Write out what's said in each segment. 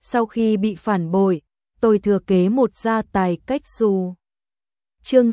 Sau khi bị phản bội, tôi thừa kế một gia tài cách xù. Chương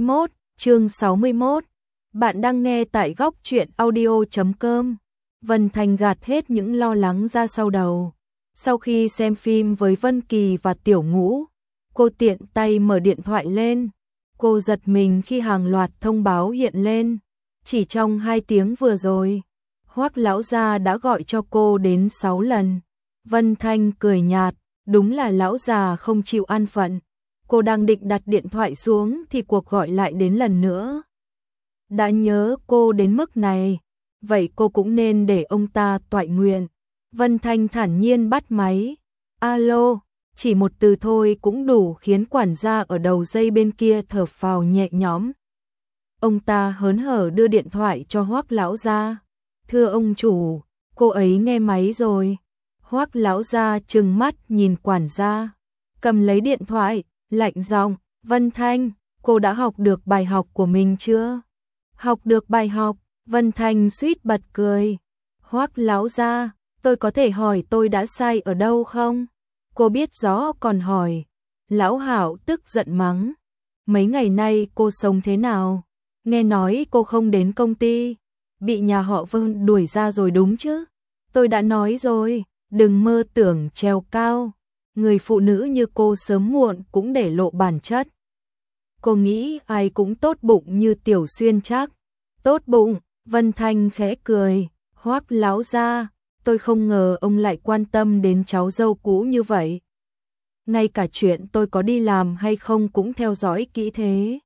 61. Bạn đang nghe tại góc truyện audio.com. Vân Thanh gạt hết những lo lắng ra sau đầu. Sau khi xem phim với Vân Kỳ và Tiểu Ngũ, cô tiện tay mở điện thoại lên. Cô giật mình khi hàng loạt thông báo hiện lên. Chỉ trong 2 tiếng vừa rồi, Hoắc lão gia đã gọi cho cô đến 6 lần. Vân Thanh cười nhạt, đúng là lão già không chịu an phận. Cô đang định đặt điện thoại xuống thì cuộc gọi lại đến lần nữa. Đã nhớ cô đến mức này, vậy cô cũng nên để ông ta toại nguyện. Vân Thanh thản nhiên bắt máy. Alo, chỉ một từ thôi cũng đủ khiến quản gia ở đầu dây bên kia thở phào nhẹ nhõm. Ông ta hớn hở đưa điện thoại cho Hoắc lão gia. Thưa ông chủ, cô ấy nghe máy rồi. Hoắc lão gia trừng mắt nhìn quản gia, cầm lấy điện thoại, lạnh giọng, Vân Thanh, cô đã học được bài học của mình chưa? Học được bài học, Vân Thanh suýt bật cười. Hoắc lão gia, tôi có thể hỏi tôi đã sai ở đâu không? Cô biết rõ còn hỏi. Lão Hảo tức giận mắng. Mấy ngày nay cô sống thế nào? Nghe nói cô không đến công ty, bị nhà họ Vân đuổi ra rồi đúng chứ? Tôi đã nói rồi, đừng mơ tưởng trèo cao. Người phụ nữ như cô sớm muộn cũng để lộ bản chất. Cô nghĩ ai cũng tốt bụng như Tiểu Xuyên chắc. Tốt bụng, Vân Thanh khẽ cười. Hoắc lão gia, tôi không ngờ ông lại quan tâm đến cháu dâu cũ như vậy. Ngay cả chuyện tôi có đi làm hay không cũng theo dõi kỹ thế.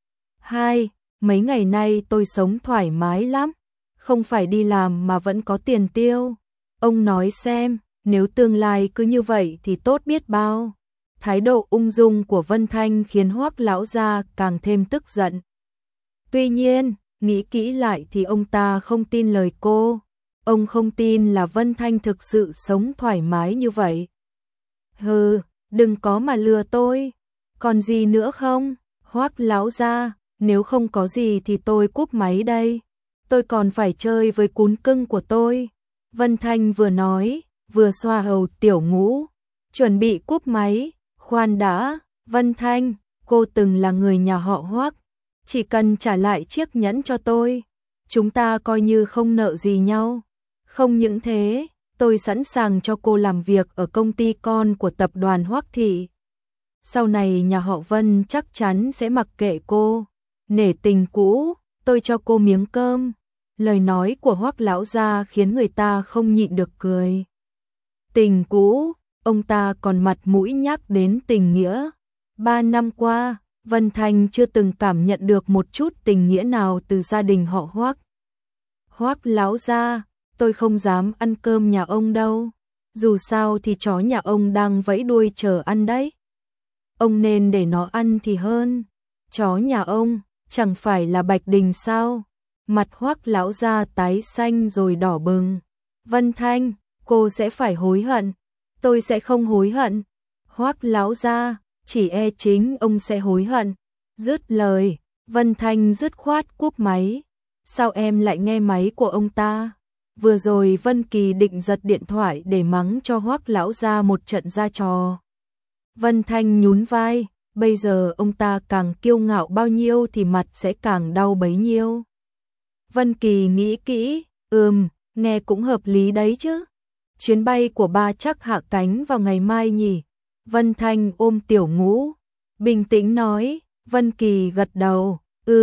Mấy ngày nay tôi sống thoải mái lắm, không phải đi làm mà vẫn có tiền tiêu. Ông nói xem, nếu tương lai cứ như vậy thì tốt biết bao. Thái độ ung dung của Vân Thanh khiến Hoắc lão gia càng thêm tức giận. Tuy nhiên, nghĩ kỹ lại thì ông ta không tin lời cô. Ông không tin là Vân Thanh thực sự sống thoải mái như vậy. Hừ, đừng có mà lừa tôi. Còn gì nữa không? Hoắc lão gia, nếu không có gì thì tôi cúp máy đây. Tôi còn phải chơi với cún cưng của tôi. Vân Thanh vừa nói, vừa xoa hầu Tiểu Ngũ. Chuẩn bị cúp máy. Khoan đã, Vân Thanh, cô từng là người nhà họ Hoắc. Chỉ cần trả lại chiếc nhẫn cho tôi, chúng ta coi như không nợ gì nhau. Không những thế, tôi sẵn sàng cho cô làm việc ở công ty con của tập đoàn Hoắc Thị. Sau này nhà họ Vân chắc chắn sẽ mặc kệ cô. Nể tình cũ, tôi cho cô miếng cơm. Lời nói của Hoắc lão gia khiến người ta không nhịn được cười. Tình cũ, ông ta còn mặt mũi nhắc đến tình nghĩa. 3 năm qua, Vân Thanh chưa từng cảm nhận được một chút tình nghĩa nào từ gia đình họ Hoắc. Hoắc lão gia, tôi không dám ăn cơm nhà ông đâu. Dù sao thì chó nhà ông đang vẫy đuôi chờ ăn đấy. Ông nên để nó ăn thì hơn. Chó nhà ông chẳng phải là Bạch Đình sao? Mặt Hoắc lão gia tái xanh rồi đỏ bừng. Vân Thanh, cô sẽ phải hối hận. Tôi sẽ không hối hận. Hoắc lão gia, chỉ e chính ông sẽ hối hận. Dứt lời, Vân Thanh dứt khoát cúp máy. Sao em lại nghe máy của ông ta? Vừa rồi Vân Kỳ định giật điện thoại để mắng cho Hoắc lão gia một trận ra trò. Vân Thanh nhún vai, bây giờ ông ta càng kiêu ngạo bao nhiêu thì mặt sẽ càng đau bấy nhiêu. Vân Kỳ nghĩ kỹ, nghe cũng hợp lý đấy chứ. Chuyến bay của ba chắc hạ cánh vào ngày mai nhỉ? Vân Thanh ôm Tiểu Ngũ, bình tĩnh nói. Vân Kỳ gật đầu,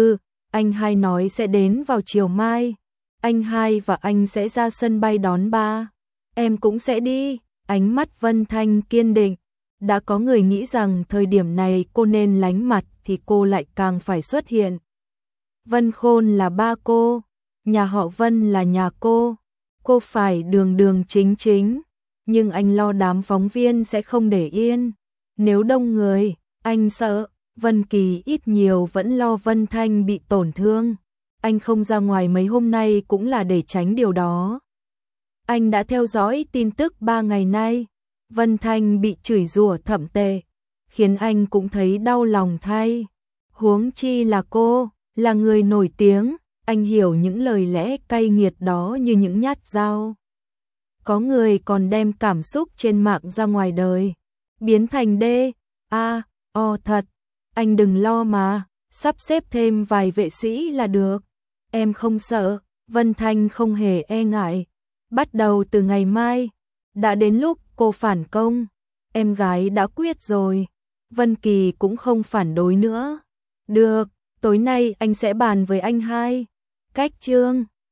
anh hai nói sẽ đến vào chiều mai. Anh hai và anh sẽ ra sân bay đón ba. Em cũng sẽ đi. Ánh mắt Vân Thanh kiên định. Đã có người nghĩ rằng thời điểm này cô nên lánh mặt thì cô lại càng phải xuất hiện. Vân Khôn là ba cô, nhà họ Vân là nhà cô phải đường đường chính chính, nhưng anh lo đám phóng viên sẽ không để yên. Nếu đông người, anh sợ. Vân Kỳ ít nhiều vẫn lo Vân Thanh bị tổn thương. Anh không ra ngoài mấy hôm nay cũng là để tránh điều đó. Anh đã theo dõi tin tức 3 ngày nay. Vân Thanh bị chửi rủa thậm tệ, khiến anh cũng thấy đau lòng thay. Huống chi là cô, là người nổi tiếng, anh hiểu những lời lẽ cay nghiệt đó như những nhát dao. Có người còn đem cảm xúc trên mạng ra ngoài đời, biến thành thật, anh đừng lo mà, sắp xếp thêm vài vệ sĩ là được, em không sợ. Vân Thanh không hề e ngại, bắt đầu từ ngày mai, đã đến lúc cô phản công, em gái đã quyết rồi. Vân Kỳ cũng không phản đối nữa. Được, tối nay anh sẽ bàn với anh hai. Cách chương